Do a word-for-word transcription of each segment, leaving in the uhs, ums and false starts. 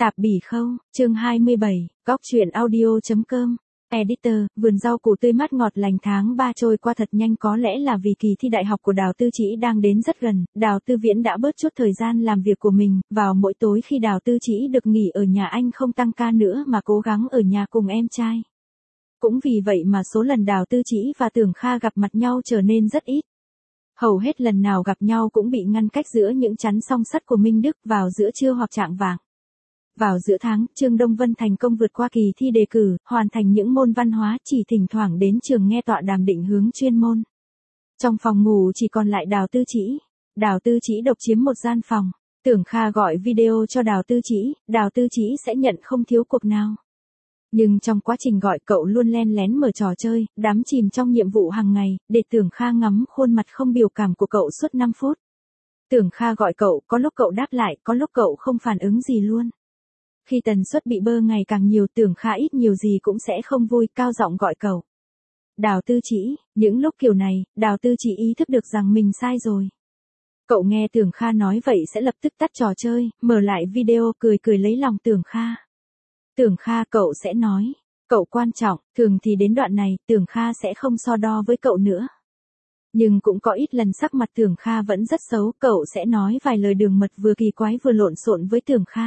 Tạp bỉ khâu, chương hai mươi bảy, góc truyện audio.com. Editor, vườn rau củ tươi mát ngọt lành tháng ba trôi qua thật nhanh, có lẽ là vì kỳ thi đại học của Đào Tư Chỉ đang đến rất gần, Đào Tư Viễn đã bớt chút thời gian làm việc của mình, vào mỗi tối khi Đào Tư Chỉ được nghỉ ở nhà anh không tăng ca nữa mà cố gắng ở nhà cùng em trai. Cũng vì vậy mà số lần Đào Tư Chỉ và Tưởng Kha gặp mặt nhau trở nên rất ít. Hầu hết lần nào gặp nhau cũng bị ngăn cách giữa những chắn song sắt của Minh Đức vào giữa trưa hoặc chạng vạng. Vào giữa tháng, Trương Đông Vân thành công vượt qua kỳ thi đề cử, hoàn thành những môn văn hóa, chỉ thỉnh thoảng đến trường nghe tọa đàm định hướng chuyên môn. Trong phòng ngủ chỉ còn lại Đào Tư Chỉ. Đào Tư Chỉ độc chiếm một gian phòng. Tưởng Kha gọi video cho Đào Tư Chỉ, Đào Tư Chỉ sẽ nhận không thiếu cuộc nào. Nhưng trong quá trình gọi cậu luôn len lén mở trò chơi, đắm chìm trong nhiệm vụ hàng ngày, để Tưởng Kha ngắm khuôn mặt không biểu cảm của cậu suốt năm phút. Tưởng Kha gọi cậu, có lúc cậu đáp lại, có lúc cậu không phản ứng gì luôn. Khi tần suất bị bơ ngày càng nhiều, Tưởng Kha ít nhiều gì cũng sẽ không vui, cao giọng gọi cậu. Đào Tư Chỉ, những lúc kiểu này, Đào Tư Chỉ ý thức được rằng mình sai rồi. Cậu nghe Tưởng Kha nói vậy sẽ lập tức tắt trò chơi, mở lại video, cười cười lấy lòng Tưởng Kha. Tưởng Kha, cậu sẽ nói, cậu quan trọng, thường thì đến đoạn này, Tưởng Kha sẽ không so đo với cậu nữa. Nhưng cũng có ít lần sắc mặt Tưởng Kha vẫn rất xấu, cậu sẽ nói vài lời đường mật vừa kỳ quái vừa lộn xộn với Tưởng Kha.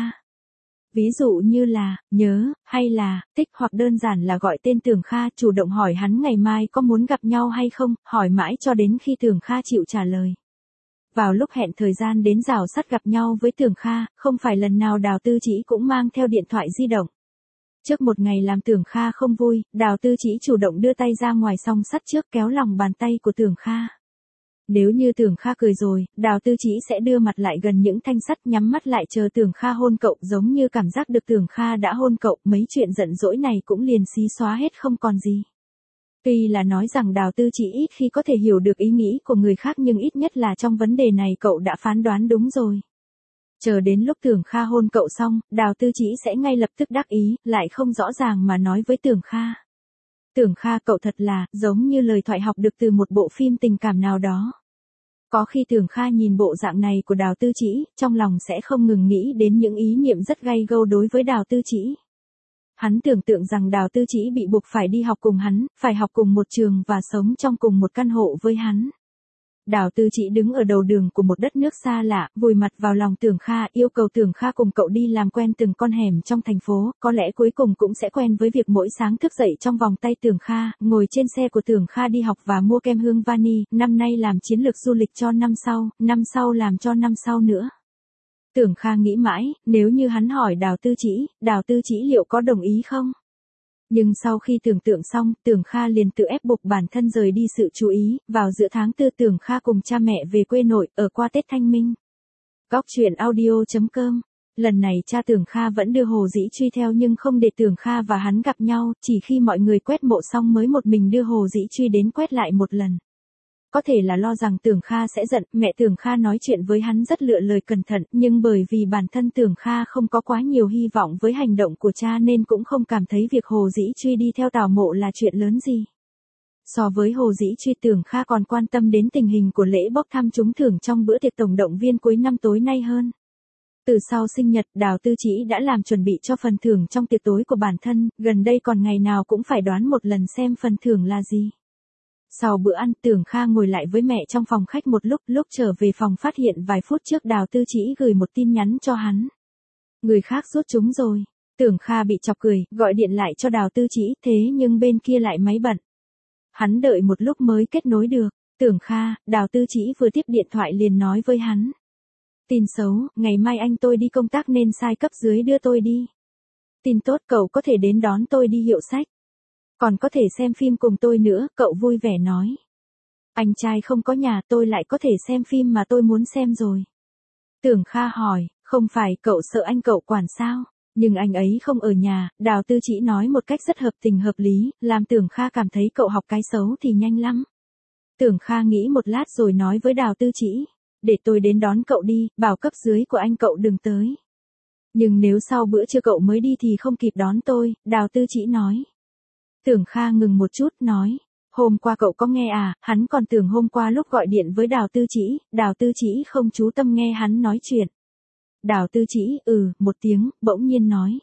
Ví dụ như là, nhớ, hay là, thích, hoặc đơn giản là gọi tên Tưởng Kha, chủ động hỏi hắn ngày mai có muốn gặp nhau hay không, hỏi mãi cho đến khi Tưởng Kha chịu trả lời. Vào lúc hẹn thời gian đến rào sắt gặp nhau với Tưởng Kha, không phải lần nào Đào Tư Chỉ cũng mang theo điện thoại di động. Trước một ngày làm Tưởng Kha không vui, Đào Tư Chỉ chủ động đưa tay ra ngoài song sắt trước kéo lòng bàn tay của Tưởng Kha. Nếu như Tưởng Kha cười rồi, Đào Tư Chỉ sẽ đưa mặt lại gần những thanh sắt, nhắm mắt lại chờ Tưởng Kha hôn cậu, giống như cảm giác được Tưởng Kha đã hôn cậu, mấy chuyện giận dỗi này cũng liền xí xóa hết không còn gì. Tuy là nói rằng Đào Tư Chỉ ít khi có thể hiểu được ý nghĩ của người khác, nhưng ít nhất là trong vấn đề này cậu đã phán đoán đúng rồi. Chờ đến lúc Tưởng Kha hôn cậu xong, Đào Tư Chỉ sẽ ngay lập tức đắc ý, lại không rõ ràng mà nói với Tưởng Kha. Tưởng Kha, cậu thật là, giống như lời thoại học được từ một bộ phim tình cảm nào đó. Có khi Tưởng Kha nhìn bộ dạng này của Đào Tư Chỉ, trong lòng sẽ không ngừng nghĩ đến những ý niệm rất gay gâu đối với Đào Tư Chỉ. Hắn tưởng tượng rằng Đào Tư Chỉ bị buộc phải đi học cùng hắn, phải học cùng một trường và sống trong cùng một căn hộ với hắn. Đào Tư Chỉ đứng ở đầu đường của một đất nước xa lạ, vùi mặt vào lòng Tưởng Kha, yêu cầu Tưởng Kha cùng cậu đi làm quen từng con hẻm trong thành phố, có lẽ cuối cùng cũng sẽ quen với việc mỗi sáng thức dậy trong vòng tay Tưởng Kha, ngồi trên xe của Tưởng Kha đi học và mua kem hương vani, năm nay làm chiến lược du lịch cho năm sau, năm sau làm cho năm sau nữa. Tưởng Kha nghĩ mãi, nếu như hắn hỏi Đào Tư Chỉ, Đào Tư Chỉ liệu có đồng ý không? Nhưng sau khi tưởng tượng xong, Tưởng Kha liền tự ép buộc bản thân rời đi sự chú ý, vào giữa tháng tư Tưởng Kha cùng cha mẹ về quê nội, ở qua Tết Thanh Minh. Góc truyện audio.com. Lần này cha Tưởng Kha vẫn đưa Hồ Dĩ Truy theo nhưng không để Tưởng Kha và hắn gặp nhau, chỉ khi mọi người quét mộ xong mới một mình đưa Hồ Dĩ Truy đến quét lại một lần. Có thể là lo rằng Tưởng Kha sẽ giận, mẹ Tưởng Kha nói chuyện với hắn rất lựa lời cẩn thận, nhưng bởi vì bản thân Tưởng Kha không có quá nhiều hy vọng với hành động của cha nên cũng không cảm thấy việc Hồ Dĩ Truy đi theo Tào Mộ là chuyện lớn gì. So với Hồ Dĩ Truy, Tưởng Kha còn quan tâm đến tình hình của lễ bốc thăm trúng thưởng trong bữa tiệc tổng động viên cuối năm tối nay hơn. Từ sau sinh nhật, Đào Tư Chỉ đã làm chuẩn bị cho phần thưởng trong tiệc tối của bản thân, gần đây còn ngày nào cũng phải đoán một lần xem phần thưởng là gì. Sau bữa ăn, Tưởng Kha ngồi lại với mẹ trong phòng khách một lúc, lúc trở về phòng phát hiện vài phút trước Đào Tư Chỉ gửi một tin nhắn cho hắn. Người khác rút chúng rồi. Tưởng Kha bị chọc cười, gọi điện lại cho Đào Tư Chỉ, thế nhưng bên kia lại máy bận. Hắn đợi một lúc mới kết nối được. Tưởng Kha, Đào Tư Chỉ vừa tiếp điện thoại liền nói với hắn. Tin xấu, ngày mai anh tôi đi công tác nên sai cấp dưới đưa tôi đi. Tin tốt, cậu có thể đến đón tôi đi hiệu sách. Còn có thể xem phim cùng tôi nữa, cậu vui vẻ nói. Anh trai không có nhà, tôi lại có thể xem phim mà tôi muốn xem rồi. Tưởng Kha hỏi, không phải cậu sợ anh cậu quản sao? Nhưng anh ấy không ở nhà, Đào Tư Chỉ nói một cách rất hợp tình hợp lý, làm Tưởng Kha cảm thấy cậu học cái xấu thì nhanh lắm. Tưởng Kha nghĩ một lát rồi nói với Đào Tư Chỉ, để tôi đến đón cậu đi, bảo cấp dưới của anh cậu đừng tới. Nhưng nếu sau bữa trưa cậu mới đi thì không kịp đón tôi, Đào Tư Chỉ nói. Tưởng Kha ngừng một chút, nói, hôm qua cậu có nghe à, hắn còn tưởng hôm qua lúc gọi điện với Đào Tư Chỉ, Đào Tư Chỉ không chú tâm nghe hắn nói chuyện. Đào Tư Chỉ ừ một tiếng, bỗng nhiên nói.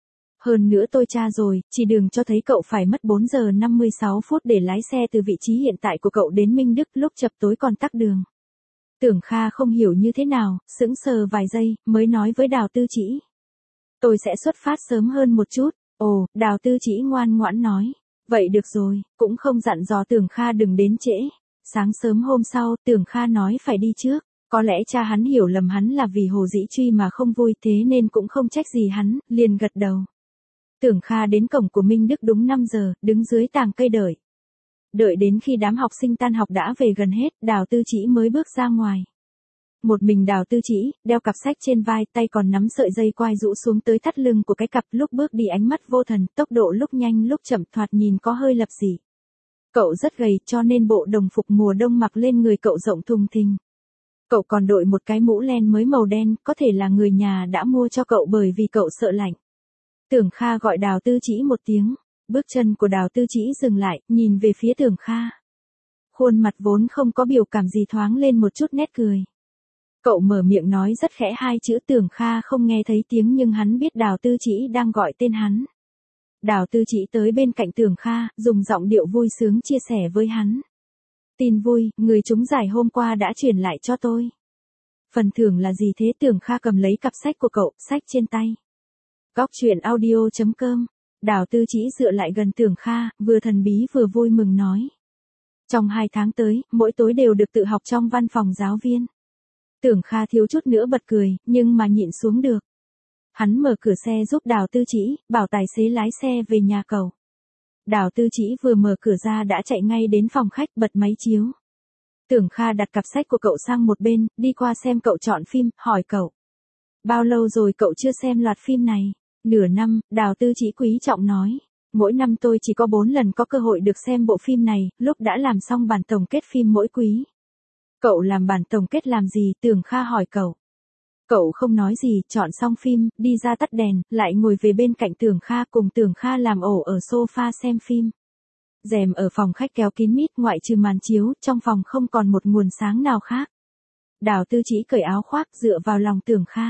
Hơn nữa tôi tra rồi, chỉ đường cho thấy cậu phải mất bốn giờ năm mươi sáu phút để lái xe từ vị trí hiện tại của cậu đến Minh Đức, lúc chập tối còn tắc đường. Tưởng Kha không hiểu như thế nào, sững sờ vài giây, mới nói với Đào Tư Chỉ. Tôi sẽ xuất phát sớm hơn một chút. Ồ, Đào Tư Chỉ ngoan ngoãn nói. Vậy được rồi, cũng không dặn dò Tưởng Kha đừng đến trễ. Sáng sớm hôm sau, Tưởng Kha nói phải đi trước. Có lẽ cha hắn hiểu lầm hắn là vì Hồ Dĩ Truy mà không vui, thế nên cũng không trách gì hắn, liền gật đầu. Tưởng Kha đến cổng của Minh Đức đúng năm giờ, đứng dưới tàng cây đợi. Đợi đến khi đám học sinh tan học đã về gần hết, Đào Tư Chỉ mới bước ra ngoài. Một mình Đào Tư Chỉ, đeo cặp sách trên vai, tay còn nắm sợi dây quai rũ xuống tới thắt lưng của cái cặp, lúc bước đi ánh mắt vô thần, tốc độ lúc nhanh lúc chậm, thoạt nhìn có hơi lập dị. Cậu rất gầy, cho nên bộ đồng phục mùa đông mặc lên người cậu rộng thùng thình. Cậu còn đội một cái mũ len mới màu đen, có thể là người nhà đã mua cho cậu bởi vì cậu sợ lạnh. Tưởng Kha gọi Đào Tư Chỉ một tiếng, bước chân của Đào Tư Chỉ dừng lại, nhìn về phía Tưởng Kha. Khuôn mặt vốn không có biểu cảm gì thoáng lên một chút nét cười. Cậu mở miệng nói rất khẽ hai chữ, Tưởng Kha không nghe thấy tiếng nhưng hắn biết Đào Tư Chỉ đang gọi tên hắn. Đào Tư Chỉ tới bên cạnh Tưởng Kha, dùng giọng điệu vui sướng chia sẻ với hắn. Tin vui, người trúng giải hôm qua đã chuyển lại cho tôi. Phần thưởng là gì thế? Tưởng Kha cầm lấy cặp sách của cậu, sách trên tay. Góc truyện audio chấm com. Đào Tư Chỉ dựa lại gần Tưởng Kha, vừa thần bí vừa vui mừng nói. Trong hai tháng tới, mỗi tối đều được tự học trong văn phòng giáo viên. Tưởng Kha thiếu chút nữa bật cười, nhưng mà nhịn xuống được. Hắn mở cửa xe giúp Đào Tư Chỉ, bảo tài xế lái xe về nhà cậu. Đào Tư Chỉ vừa mở cửa ra đã chạy ngay đến phòng khách, bật máy chiếu. Tưởng Kha đặt cặp sách của cậu sang một bên, đi qua xem cậu chọn phim, hỏi cậu. Bao lâu rồi cậu chưa xem loạt phim này? Nửa năm, Đào Tư Chỉ quý trọng nói. Mỗi năm tôi chỉ có bốn lần có cơ hội được xem bộ phim này, lúc đã làm xong bản tổng kết phim mỗi quý. Cậu làm bản tổng kết làm gì? Tưởng Kha hỏi cậu. Cậu không nói gì, chọn xong phim, đi ra tắt đèn, lại ngồi về bên cạnh Tưởng Kha, cùng Tưởng Kha làm ổ ở sofa xem phim. Rèm ở phòng khách kéo kín mít, ngoại trừ màn chiếu, trong phòng không còn một nguồn sáng nào khác. Đào Tư Chỉ cởi áo khoác, dựa vào lòng Tưởng Kha.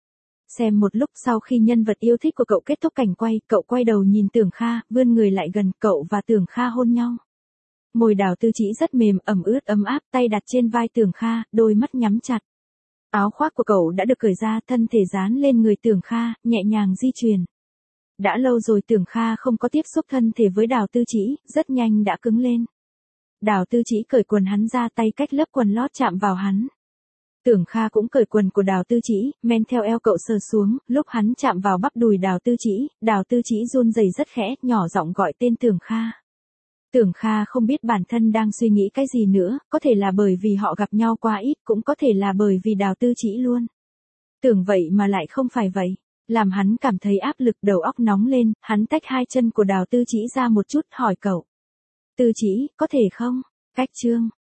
Xem một lúc sau khi nhân vật yêu thích của cậu kết thúc cảnh quay, cậu quay đầu nhìn Tưởng Kha, vươn người lại gần, cậu và Tưởng Kha hôn nhau. Môi Đào Tư Chỉ rất mềm, ẩm ướt ấm áp, tay đặt trên vai Tưởng Kha, đôi mắt nhắm chặt. Áo khoác của cậu đã được cởi ra, thân thể dán lên người Tưởng Kha, nhẹ nhàng di chuyển. Đã lâu rồi Tưởng Kha không có tiếp xúc thân thể với Đào Tư Chỉ, rất nhanh đã cứng lên. Đào Tư Chỉ cởi quần hắn ra, tay cách lớp quần lót chạm vào hắn. Tưởng Kha cũng cởi quần của Đào Tư Chỉ, men theo eo cậu sờ xuống, lúc hắn chạm vào bắp đùi Đào Tư Chỉ, Đào Tư Chỉ run rẩy rất khẽ, nhỏ giọng gọi tên Tưởng Kha. Tưởng Kha không biết bản thân đang suy nghĩ cái gì nữa, có thể là bởi vì họ gặp nhau quá ít, cũng có thể là bởi vì Đào Tư Chỉ luôn. Tưởng vậy mà lại không phải vậy, làm hắn cảm thấy áp lực, đầu óc nóng lên, hắn tách hai chân của Đào Tư Chỉ ra một chút, hỏi cậu. Tư Chỉ, có thể không? Cách chương.